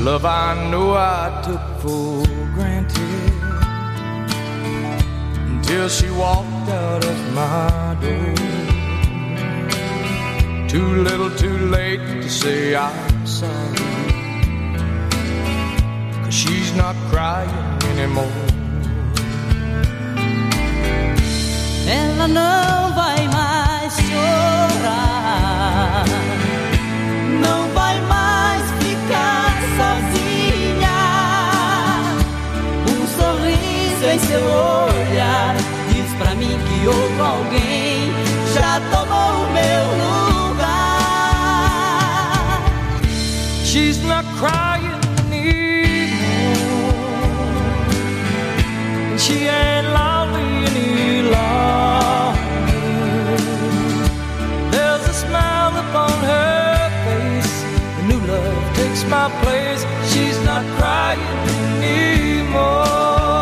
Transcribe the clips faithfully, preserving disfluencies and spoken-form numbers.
Love I know I took for granted, until she walked out of my door. Too little too late to say I'm sorry, 'cause she's not crying anymore. Ela não vai mais chorar, não vai mais ficar sozinha. Um sorriso em seu olhar diz pra mim que outro alguém já tomou o meu lugar. She's not crying anymore, and she ain't lonely any longer. There's a smile upon her face, a new love takes my place. She's not crying anymore.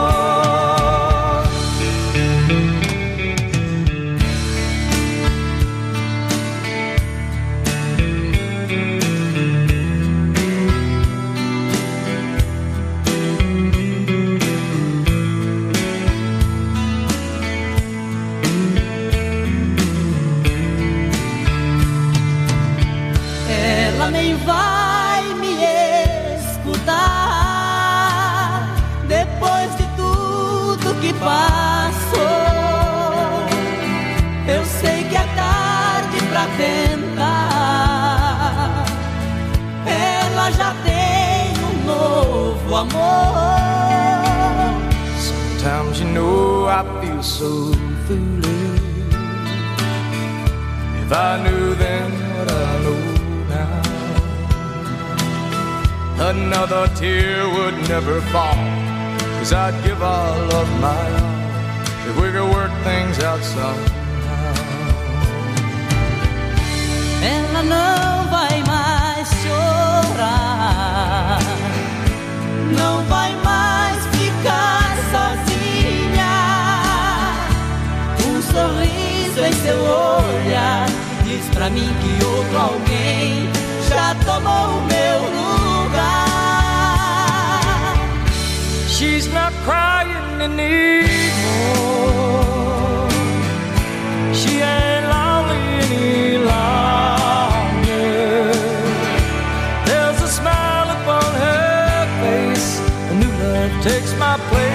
Ela nem vai me escutar depois de tudo que passou. Eu sei que é tarde pra tentar. Ela já tem um novo amor. Sometimes you know I feel so foolish. If I knew then what I know now, another tear would never fall, 'cause I'd give all of my all if we could work things out somehow. Ela não vai mais chorar, não vai mais ficar sozinha. Um sorriso em seu olhar diz pra mim que outro alguém já tomou o meu lugar. She's not crying anymore, she ain't lonely any longer. There's a smile upon her face, a new love takes my place.